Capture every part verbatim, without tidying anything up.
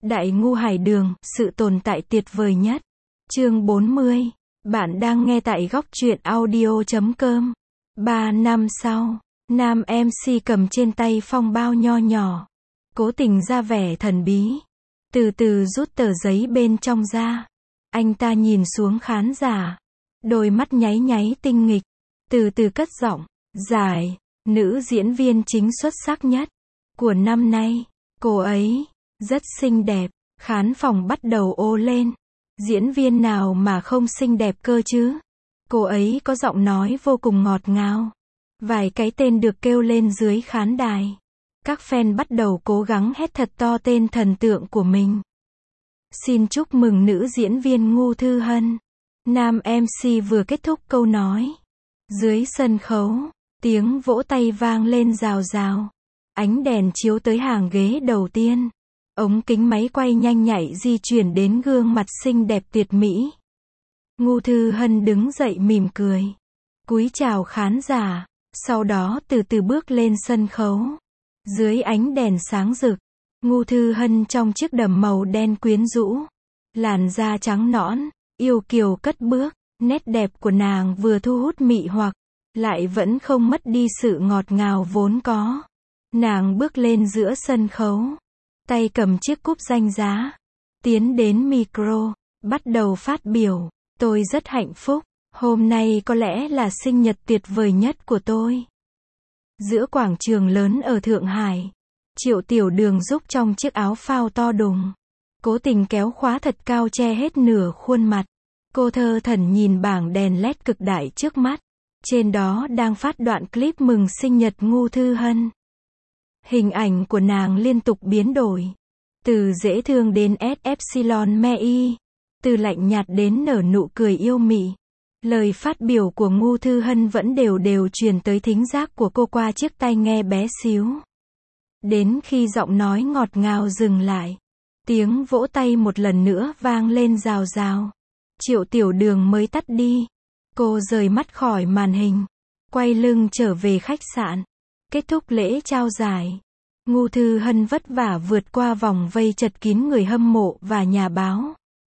Đại ngu hải đường, sự tồn tại tuyệt vời nhất. Chương bốn mươi. Bạn đang nghe tại góc truyện audio chấm com. Ba năm sau, nam em xê cầm trên tay phong bao nho nhỏ, cố tình ra vẻ thần bí, từ từ rút tờ giấy bên trong ra. Anh ta nhìn xuống khán giả, đôi mắt nháy nháy tinh nghịch, từ từ cất giọng, giải, nữ diễn viên chính xuất sắc nhất của năm nay. Cô ấy rất xinh đẹp. Khán phòng bắt đầu ồ lên. Diễn viên nào mà không xinh đẹp cơ chứ? Cô ấy có giọng nói vô cùng ngọt ngào. Vài cái tên được kêu lên dưới khán đài. Các fan bắt đầu cố gắng hét thật to tên thần tượng của mình. Xin chúc mừng nữ diễn viên Ngô Thư Hân. Nam em xê vừa kết thúc câu nói. Dưới sân khấu, tiếng vỗ tay vang lên rào rào. Ánh đèn chiếu tới hàng ghế đầu tiên. Ống kính máy quay nhanh nhạy di chuyển đến gương mặt xinh đẹp tuyệt mỹ. Ngô Thư Hân đứng dậy mỉm cười, cúi chào khán giả, sau đó từ từ bước lên sân khấu. Dưới ánh đèn sáng rực, Ngô Thư Hân trong chiếc đầm màu đen quyến rũ, làn da trắng nõn, yêu kiều cất bước, nét đẹp của nàng vừa thu hút mị hoặc, lại vẫn không mất đi sự ngọt ngào vốn có. Nàng bước lên giữa sân khấu, tay cầm chiếc cúp danh giá, tiến đến micro, bắt đầu phát biểu. Tôi rất hạnh phúc, hôm nay có lẽ là sinh nhật tuyệt vời nhất của tôi. Giữa quảng trường lớn ở Thượng Hải, Triệu Tiểu Đường giúp trong chiếc áo phao to đùng, cố tình kéo khóa thật cao che hết nửa khuôn mặt. Cô thơ thẩn nhìn bảng đèn led cực đại trước mắt, trên đó đang phát đoạn clip mừng sinh nhật Ngô Thư Hân. Hình ảnh của nàng liên tục biến đổi, từ dễ thương đến S Epsilon Me Y, từ lạnh nhạt đến nở nụ cười yêu mị. Lời phát biểu của Ngô Thư Hân vẫn đều đều truyền tới thính giác của cô qua chiếc tai nghe bé xíu. Đến khi giọng nói ngọt ngào dừng lại, tiếng vỗ tay một lần nữa vang lên rào rào. Triệu Tiểu Đường mới tắt đi. Cô rời mắt khỏi màn hình, quay lưng trở về khách sạn. Kết thúc lễ trao giải, Ngô Thư Hân vất vả vượt qua vòng vây chật kín người hâm mộ và nhà báo.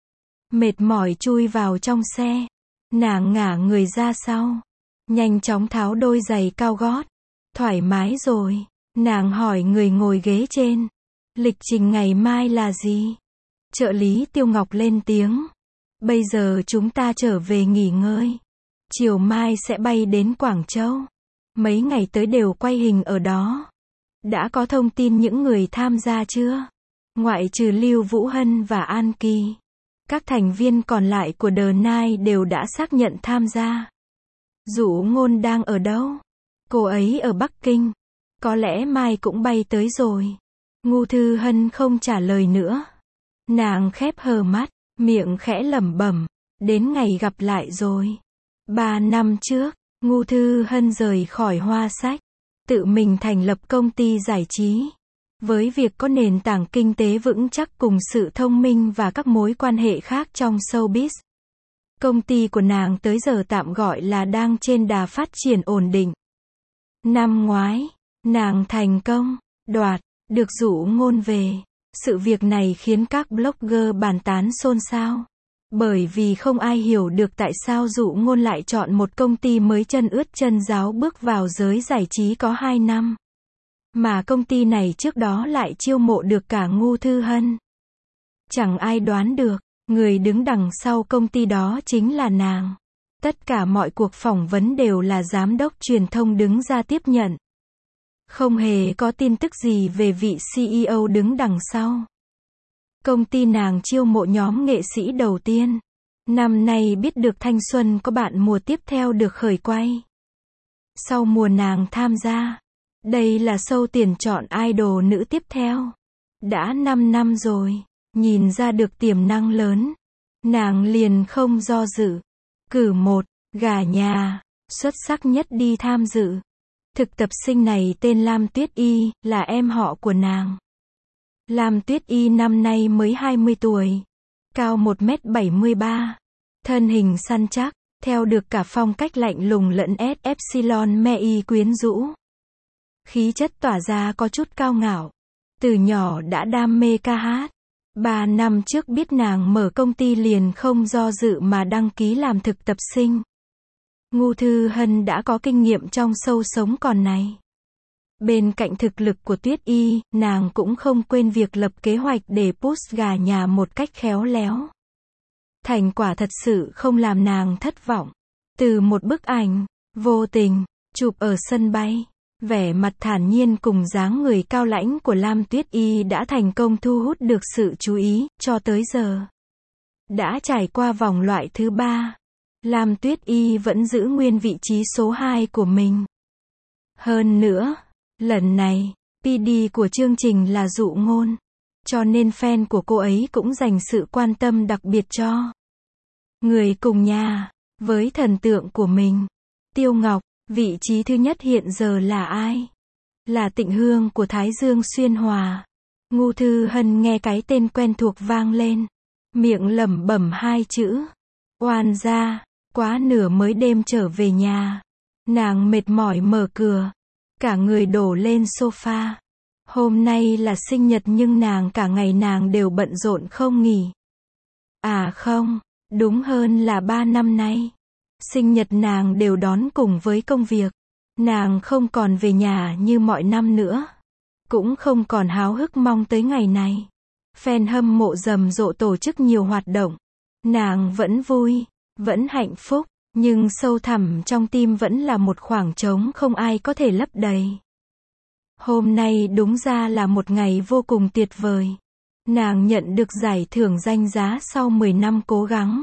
Mệt mỏi chui vào trong xe, nàng ngả người ra sau, nhanh chóng tháo đôi giày cao gót. Thoải mái rồi, nàng hỏi người ngồi ghế trên, lịch trình ngày mai là gì? Trợ lý Tiêu Ngọc lên tiếng, bây giờ chúng ta trở về nghỉ ngơi, chiều mai sẽ bay đến Quảng Châu. Mấy ngày tới đều quay hình ở đó. Đã có thông tin những người tham gia chưa? Ngoại trừ Lưu Vũ Hân và An Kỳ, các thành viên còn lại của The Nine đều đã xác nhận tham gia. Dụ Ngôn đang ở đâu? Cô ấy ở Bắc Kinh. Có lẽ mai cũng bay tới rồi. Ngô Thư Hân không trả lời nữa. Nàng khép hờ mắt, miệng khẽ lẩm bẩm, đến ngày gặp lại rồi. Ba năm trước, Ngô Thư Hân rời khỏi Hoa Sách, tự mình thành lập công ty giải trí. Với việc có nền tảng kinh tế vững chắc cùng sự thông minh và các mối quan hệ khác trong showbiz, công ty của nàng tới giờ tạm gọi là đang trên đà phát triển ổn định. Năm ngoái, nàng thành công đoạt được Dụ Ngôn về. Sự việc này khiến các blogger bàn tán xôn xao, bởi vì không ai hiểu được tại sao Dụ Ngôn lại chọn một công ty mới chân ướt chân ráo bước vào giới giải trí có hai năm. Mà công ty này trước đó lại chiêu mộ được cả Ngô Thư Hân. Chẳng ai đoán được, người đứng đằng sau công ty đó chính là nàng. Tất cả mọi cuộc phỏng vấn đều là giám đốc truyền thông đứng ra tiếp nhận. Không hề có tin tức gì về vị xê e ô đứng đằng sau. Công ty nàng chiêu mộ nhóm nghệ sĩ đầu tiên. Năm nay biết được thanh xuân có bạn mùa tiếp theo được khởi quay. Sau mùa nàng tham gia, đây là show tiền chọn idol nữ tiếp theo. Đã năm năm rồi, nhìn ra được tiềm năng lớn, nàng liền không do dự, cử một gà nhà xuất sắc nhất đi tham dự. Thực tập sinh này tên Lam Tuyết Y, là em họ của nàng. Lam Tuyết Y năm nay mới hai mươi tuổi, cao một mét bảy mươi ba, thân hình săn chắc, theo được cả phong cách lạnh lùng lẫn S Epsilon Me Y quyến rũ. Khí chất tỏa ra có chút cao ngạo, từ nhỏ đã đam mê ca hát. Ba năm trước biết nàng mở công ty liền không do dự mà đăng ký làm thực tập sinh. Ngô Thư Hân đã có kinh nghiệm trong sâu sống còn này. Bên cạnh thực lực của Tuyết Y, nàng cũng không quên việc lập kế hoạch để push gà nhà một cách khéo léo. Thành quả thật sự không làm nàng thất vọng. Từ một bức ảnh, vô tình, chụp ở sân bay, vẻ mặt thản nhiên cùng dáng người cao lãnh của Lam Tuyết Y đã thành công thu hút được sự chú ý, cho tới giờ. Đã trải qua vòng loại thứ ba, Lam Tuyết Y vẫn giữ nguyên vị trí số hai của mình. Hơn nữa, lần này, pê đê của chương trình là Dụ Ngôn, cho nên fan của cô ấy cũng dành sự quan tâm đặc biệt cho người cùng nhà, với thần tượng của mình. Tiêu Ngọc, vị trí thứ nhất hiện giờ là ai? Là Tịnh Hương của Thái Dương Xuyên Hòa. Ngô Thư Hân nghe cái tên quen thuộc vang lên, miệng lẩm bẩm hai chữ. Oan gia, quá nửa mới đêm trở về nhà. Nàng mệt mỏi mở cửa, cả người đổ lên sofa. Hôm nay là sinh nhật nhưng nàng cả ngày nàng đều bận rộn không nghỉ. À không, đúng hơn là ba năm nay. Sinh nhật nàng đều đón cùng với công việc. Nàng không còn về nhà như mọi năm nữa. Cũng không còn háo hức mong tới ngày này. Fan hâm mộ rầm rộ tổ chức nhiều hoạt động. Nàng vẫn vui, vẫn hạnh phúc, nhưng sâu thẳm trong tim vẫn là một khoảng trống không ai có thể lấp đầy. Hôm nay đúng ra là một ngày vô cùng tuyệt vời. Nàng nhận được giải thưởng danh giá sau mười năm cố gắng.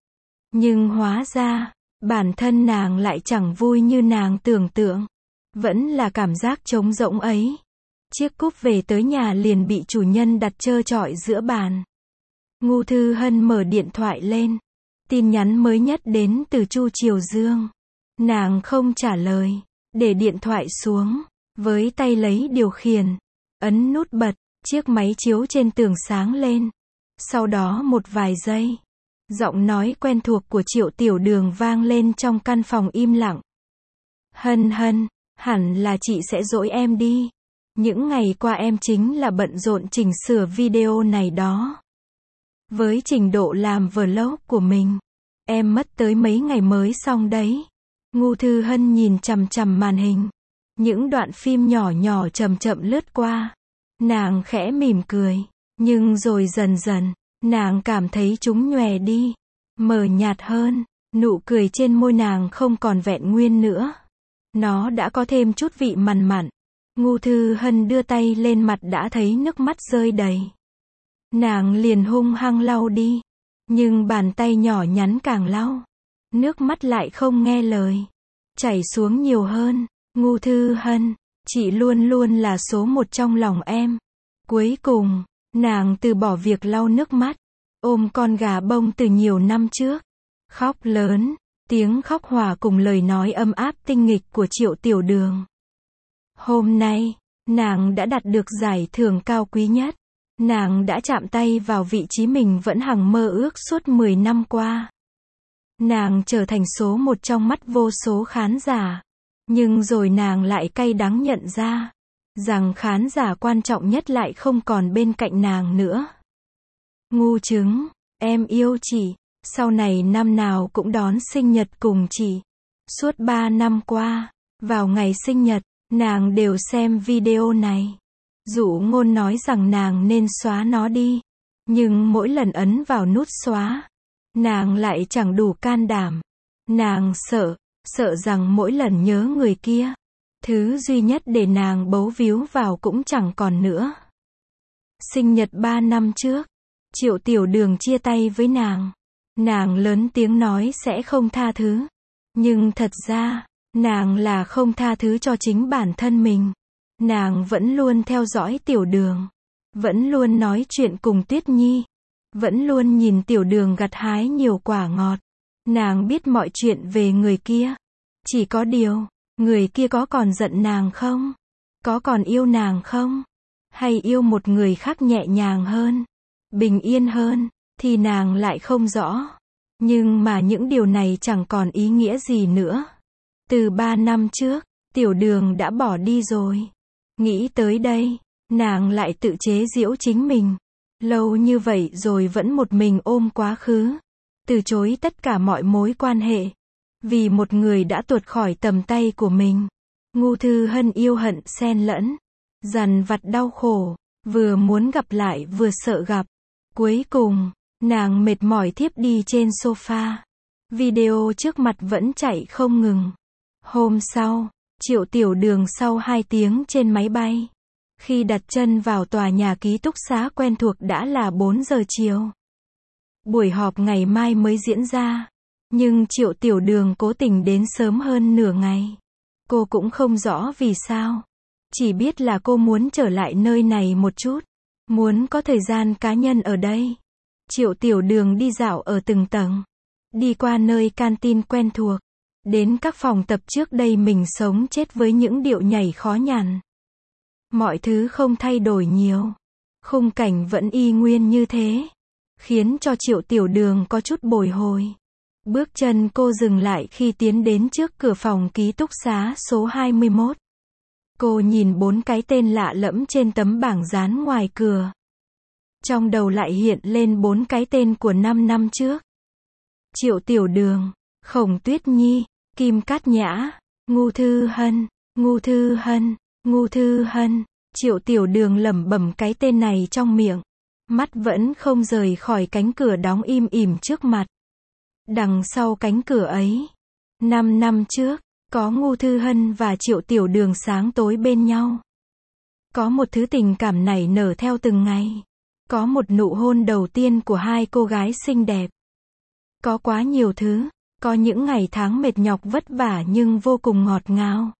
Nhưng hóa ra, bản thân nàng lại chẳng vui như nàng tưởng tượng. Vẫn là cảm giác trống rỗng ấy. Chiếc cúp về tới nhà liền bị chủ nhân đặt trơ trọi giữa bàn. Ngô Thư Hân mở điện thoại lên. Tin nhắn mới nhất đến từ Chu Triều Dương. Nàng không trả lời, để điện thoại xuống, với tay lấy điều khiển, ấn nút bật, chiếc máy chiếu trên tường sáng lên. Sau đó một vài giây, giọng nói quen thuộc của Triệu Tiểu Đường vang lên trong căn phòng im lặng. Hân Hân, hẳn là chị sẽ dỗi em đi. Những ngày qua em chính là bận rộn chỉnh sửa video này đó. Với trình độ làm vlog của mình, em mất tới mấy ngày mới xong đấy. Ngô Thư Hân nhìn chằm chằm màn hình. Những đoạn phim nhỏ nhỏ chậm chậm lướt qua. Nàng khẽ mỉm cười. Nhưng rồi dần dần, nàng cảm thấy chúng nhòe đi. Mờ nhạt hơn. Nụ cười trên môi nàng không còn vẹn nguyên nữa. Nó đã có thêm chút vị mặn mặn. Ngô Thư Hân đưa tay lên mặt đã thấy nước mắt rơi đầy. Nàng liền hung hăng lau đi. Nhưng bàn tay nhỏ nhắn càng lau, nước mắt lại không nghe lời. Chảy xuống nhiều hơn. Ngô Thư Hân, chị luôn luôn là số một trong lòng em. Cuối cùng, nàng từ bỏ việc lau nước mắt. Ôm con gà bông từ nhiều năm trước. Khóc lớn, tiếng khóc hòa cùng lời nói ấm áp tinh nghịch của Triệu Tiểu Đường. Hôm nay, nàng đã đạt được giải thưởng cao quý nhất. Nàng đã chạm tay vào vị trí mình vẫn hằng mơ ước suốt mười năm qua. Nàng trở thành số một trong mắt vô số khán giả. Nhưng rồi nàng lại cay đắng nhận ra, rằng khán giả quan trọng nhất lại không còn bên cạnh nàng nữa. Ngu trứng, em yêu chị, sau này năm nào cũng đón sinh nhật cùng chị. Suốt ba năm qua, vào ngày sinh nhật, nàng đều xem video này. Dụ Ngôn nói rằng nàng nên xóa nó đi. Nhưng mỗi lần ấn vào nút xóa, nàng lại chẳng đủ can đảm. Nàng sợ, sợ rằng mỗi lần nhớ người kia, thứ duy nhất để nàng bấu víu vào cũng chẳng còn nữa. Sinh nhật ba năm trước, Triệu Tiểu Đường chia tay với nàng. Nàng lớn tiếng nói sẽ không tha thứ. Nhưng thật ra, nàng là không tha thứ cho chính bản thân mình. Nàng vẫn luôn theo dõi Tiểu Đường. Vẫn luôn nói chuyện cùng Tuyết Nhi. Vẫn luôn nhìn Tiểu Đường gặt hái nhiều quả ngọt. Nàng biết mọi chuyện về người kia. Chỉ có điều, người kia có còn giận nàng không? Có còn yêu nàng không? Hay yêu một người khác nhẹ nhàng hơn, bình yên hơn, thì nàng lại không rõ. Nhưng mà những điều này chẳng còn ý nghĩa gì nữa. Từ ba năm trước, Tiểu Đường đã bỏ đi rồi. Nghĩ tới đây, nàng lại tự chế giễu chính mình. Lâu như vậy rồi vẫn một mình ôm quá khứ. Từ chối tất cả mọi mối quan hệ. Vì một người đã tuột khỏi tầm tay của mình. Ngô Thư Hân yêu hận xen lẫn. Dằn vặt đau khổ. Vừa muốn gặp lại vừa sợ gặp. Cuối cùng, nàng mệt mỏi thiếp đi trên sofa. Video trước mặt vẫn chạy không ngừng. Hôm sau, Triệu Tiểu Đường sau hai tiếng trên máy bay. Khi đặt chân vào tòa nhà ký túc xá quen thuộc đã là bốn giờ chiều. Buổi họp ngày mai mới diễn ra. Nhưng Triệu Tiểu Đường cố tình đến sớm hơn nửa ngày. Cô cũng không rõ vì sao. Chỉ biết là cô muốn trở lại nơi này một chút. Muốn có thời gian cá nhân ở đây. Triệu Tiểu Đường đi dạo ở từng tầng. Đi qua nơi canteen quen thuộc. Đến các phòng tập trước đây mình sống chết với những điệu nhảy khó nhằn. Mọi thứ không thay đổi nhiều. Khung cảnh vẫn y nguyên như thế. Khiến cho Triệu Tiểu Đường có chút bồi hồi. Bước chân cô dừng lại khi tiến đến trước cửa phòng ký túc xá số hai mươi mốt. Cô nhìn bốn cái tên lạ lẫm trên tấm bảng dán ngoài cửa. Trong đầu lại hiện lên bốn cái tên của năm năm trước. Triệu Tiểu Đường, Khổng Tuyết Nhi, Kim Cát Nhã, Ngô Thư Hân, Ngô Thư Hân, Ngô Thư Hân. Triệu Tiểu Đường lẩm bẩm cái tên này trong miệng. Mắt vẫn không rời khỏi cánh cửa đóng im ỉm trước mặt. Đằng sau cánh cửa ấy, năm năm trước, có Ngô Thư Hân và Triệu Tiểu Đường sáng tối bên nhau. Có một thứ tình cảm nảy nở theo từng ngày. Có một nụ hôn đầu tiên của hai cô gái xinh đẹp. Có quá nhiều thứ. Có những ngày tháng mệt nhọc vất vả nhưng vô cùng ngọt ngào.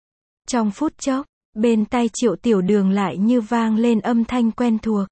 Trong phút chốc, bên tai Triệu Tiểu Đường lại như vang lên âm thanh quen thuộc.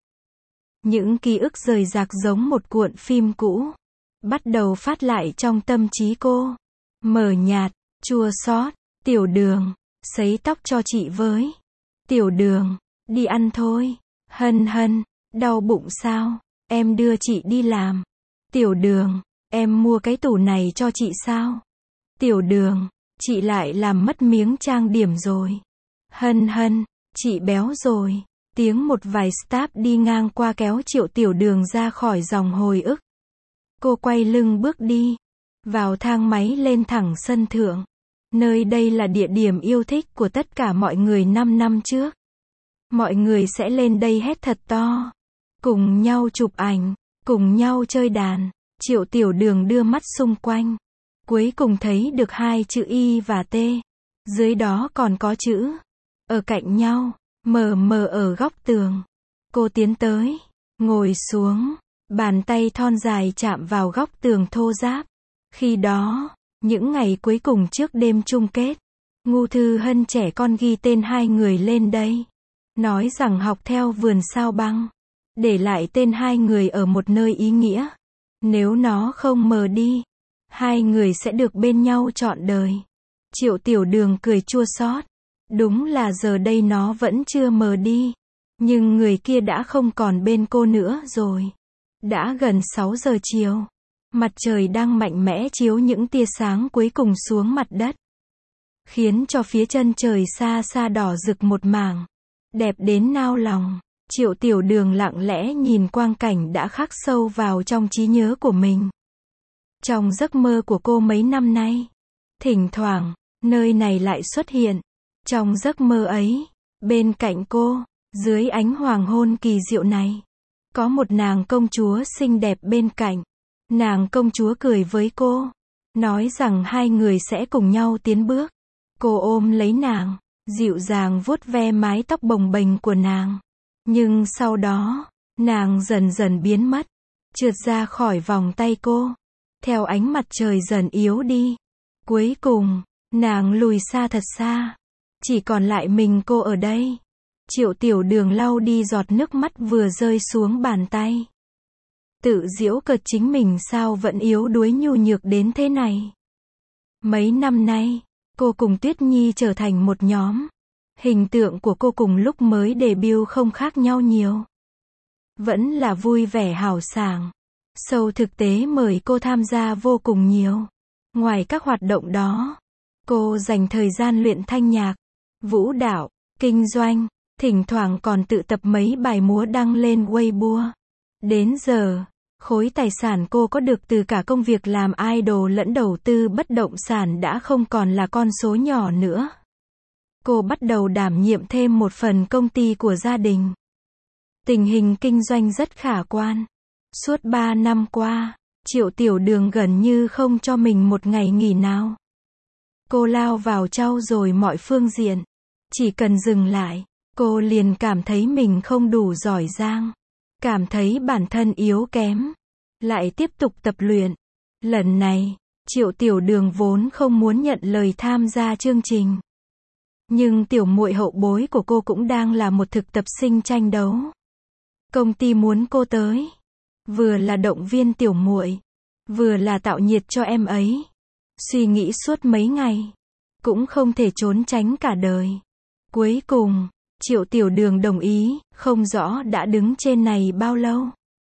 Những ký ức rời rạc giống một cuộn phim cũ. Bắt đầu phát lại trong tâm trí cô. Mờ nhạt, chua xót. Tiểu Đường, sấy tóc cho chị với. Tiểu Đường, đi ăn thôi. Hân Hân, đau bụng sao? Em đưa chị đi làm. Tiểu Đường, em mua cái tủ này cho chị sao? Tiểu Đường, chị lại làm mất miếng trang điểm rồi. Hân Hân, chị béo rồi. Tiếng một vài staff đi ngang qua kéo Triệu Tiểu Đường ra khỏi dòng hồi ức. Cô quay lưng bước đi. Vào thang máy lên thẳng sân thượng. Nơi đây là địa điểm yêu thích của tất cả mọi người năm năm trước. Mọi người sẽ lên đây hét thật to. Cùng nhau chụp ảnh. Cùng nhau chơi đàn. Triệu Tiểu Đường đưa mắt xung quanh. Cuối cùng thấy được hai chữ Y và T. Dưới đó còn có chữ. Ở cạnh nhau. Mờ mờ ở góc tường. Cô tiến tới. Ngồi xuống. Bàn tay thon dài chạm vào góc tường thô ráp. Khi đó, những ngày cuối cùng trước đêm chung kết, Ngô Thư Hân trẻ con ghi tên hai người lên đây. Nói rằng học theo vườn sao băng. Để lại tên hai người ở một nơi ý nghĩa. Nếu nó không mờ đi, hai người sẽ được bên nhau trọn đời. Triệu Tiểu Đường cười chua xót. Đúng là giờ đây nó vẫn chưa mờ đi. Nhưng người kia đã không còn bên cô nữa rồi. Đã gần sáu giờ chiều. Mặt trời đang mạnh mẽ chiếu những tia sáng cuối cùng xuống mặt đất. Khiến cho phía chân trời xa xa đỏ rực một mảng. Đẹp đến nao lòng. Triệu Tiểu Đường lặng lẽ nhìn quang cảnh đã khắc sâu vào trong trí nhớ của mình. Trong giấc mơ của cô mấy năm nay. Thỉnh thoảng, nơi này lại xuất hiện. Trong giấc mơ ấy, bên cạnh cô, dưới ánh hoàng hôn kỳ diệu này, có một nàng công chúa xinh đẹp bên cạnh. Nàng công chúa cười với cô, nói rằng hai người sẽ cùng nhau tiến bước. Cô ôm lấy nàng, dịu dàng vuốt ve mái tóc bồng bềnh của nàng. Nhưng sau đó, nàng dần dần biến mất, trượt ra khỏi vòng tay cô, theo ánh mặt trời dần yếu đi. Cuối cùng, nàng lùi xa thật xa, chỉ còn lại mình cô ở đây. Triệu Tiểu Đường lau đi giọt nước mắt vừa rơi xuống bàn tay. Tự giễu cợt chính mình sao vẫn yếu đuối nhu nhược đến thế này. Mấy năm nay, cô cùng Tuyết Nhi trở thành một nhóm. Hình tượng của cô cùng lúc mới debut không khác nhau nhiều. Vẫn là vui vẻ hào sảng. Show thực tế mời cô tham gia vô cùng nhiều. Ngoài các hoạt động đó, cô dành thời gian luyện thanh nhạc, vũ đạo, kinh doanh, thỉnh thoảng còn tự tập mấy bài múa đăng lên Weibo. Đến giờ, khối tài sản cô có được từ cả công việc làm idol lẫn đầu tư bất động sản đã không còn là con số nhỏ nữa. Cô bắt đầu đảm nhiệm thêm một phần công ty của gia đình. Tình hình kinh doanh rất khả quan. Suốt ba năm qua, Triệu Tiểu Đường gần như không cho mình một ngày nghỉ nào. Cô lao vào trau dồi mọi phương diện. Chỉ cần dừng lại, cô liền cảm thấy mình không đủ giỏi giang. Cảm thấy bản thân yếu kém. Lại tiếp tục tập luyện. Lần này, Triệu Tiểu Đường vốn không muốn nhận lời tham gia chương trình. Nhưng tiểu muội hậu bối của cô cũng đang là một thực tập sinh tranh đấu. Công ty muốn cô tới. Vừa là động viên tiểu muội, vừa là tạo nhiệt cho em ấy. Suy nghĩ suốt mấy ngày. Cũng không thể trốn tránh cả đời. Cuối cùng, Triệu Tiểu Đường đồng ý, không rõ đã đứng trên này bao lâu.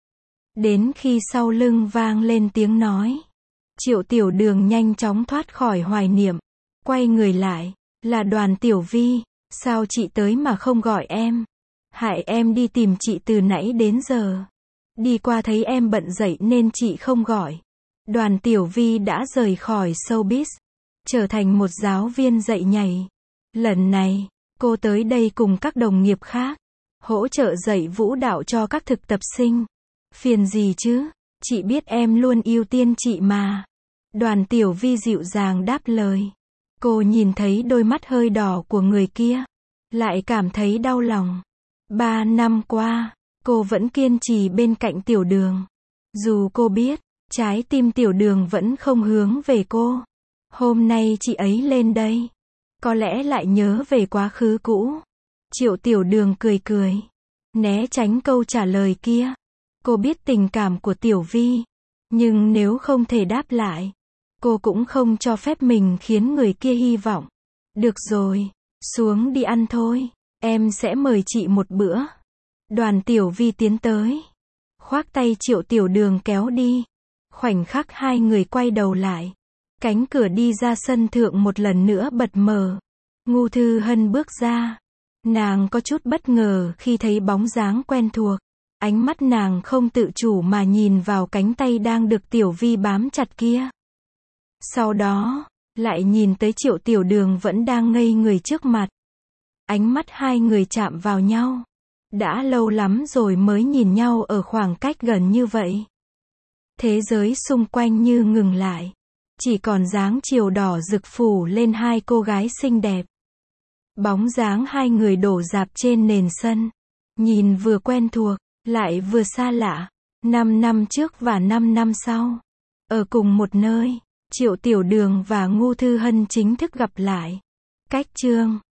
Đến khi sau lưng vang lên tiếng nói. Triệu Tiểu Đường nhanh chóng thoát khỏi hoài niệm. Quay người lại. Là Đoàn Tiểu Vi, sao chị tới mà không gọi em? Hại em đi tìm chị từ nãy đến giờ. Đi qua thấy em bận dậy nên chị không gọi. Đoàn Tiểu Vi đã rời khỏi showbiz, trở thành một giáo viên dạy nhảy. Lần này, cô tới đây cùng các đồng nghiệp khác, hỗ trợ dạy vũ đạo cho các thực tập sinh. Phiền gì chứ, chị biết em luôn ưu tiên chị mà. Đoàn Tiểu Vi dịu dàng đáp lời. Cô nhìn thấy đôi mắt hơi đỏ của người kia, lại cảm thấy đau lòng. Ba năm qua, cô vẫn kiên trì bên cạnh Tiểu Đường. Dù cô biết, trái tim Tiểu Đường vẫn không hướng về cô. Hôm nay chị ấy lên đây, có lẽ lại nhớ về quá khứ cũ. Triệu Tiểu Đường cười cười, né tránh câu trả lời kia. Cô biết tình cảm của Tiểu Vi, nhưng nếu không thể đáp lại, cô cũng không cho phép mình khiến người kia hy vọng. Được rồi, xuống đi ăn thôi, em sẽ mời chị một bữa. Đoàn Tiểu Vi tiến tới, khoác tay Triệu Tiểu Đường kéo đi. Khoảnh khắc hai người quay đầu lại, cánh cửa đi ra sân thượng một lần nữa bật mở. Ngô Thư Hân bước ra. Nàng có chút bất ngờ khi thấy bóng dáng quen thuộc. Ánh mắt nàng không tự chủ mà nhìn vào cánh tay đang được Tiểu Vi bám chặt kia. Sau đó, lại nhìn tới Triệu Tiểu Đường vẫn đang ngây người trước mặt. Ánh mắt hai người chạm vào nhau. Đã lâu lắm rồi mới nhìn nhau ở khoảng cách gần như vậy. Thế giới xung quanh như ngừng lại. Chỉ còn dáng chiều đỏ rực phủ lên hai cô gái xinh đẹp. Bóng dáng hai người đổ rạp trên nền sân. Nhìn vừa quen thuộc, lại vừa xa lạ. Năm năm trước và năm năm sau. Ở cùng một nơi. Triệu Tiểu Đường và Ngô Thư Hân chính thức gặp lại. Cách chương